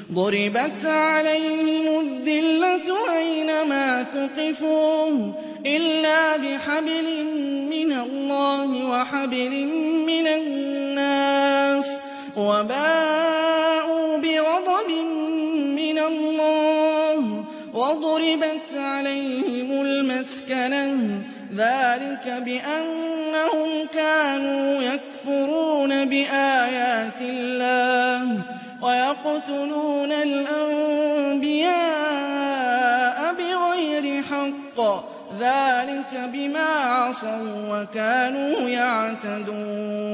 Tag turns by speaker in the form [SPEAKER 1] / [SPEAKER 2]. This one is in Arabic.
[SPEAKER 1] ضُرِبَتْ عَلَيْهِمُ الذِّلَّةُ أَيْنَمَا ثُقِفُوا إِلَّا بِحَبْلٍ مِّنَ اللَّهِ وَحَبْلٍ مِّنَ النَّاسِ وَبَاءُوا بِغَضَبٍ مِّنَ اللَّهِ وَضُرِبَتْ عَلَيْهِمُ الْمَسْكَنَةُ ذَٰلِكَ بِأَنَّهُمْ كَانُوا يَكْفُرُونَ بِآيَاتِ اللَّهِ وَيَقْتُلُونَ الْأَنبِيَاءَ بِغَيْرِ حَقٍّ ذَٰلِكَ بِمَا عَصَوا وَّكَانُوا يَعْتَدُونَ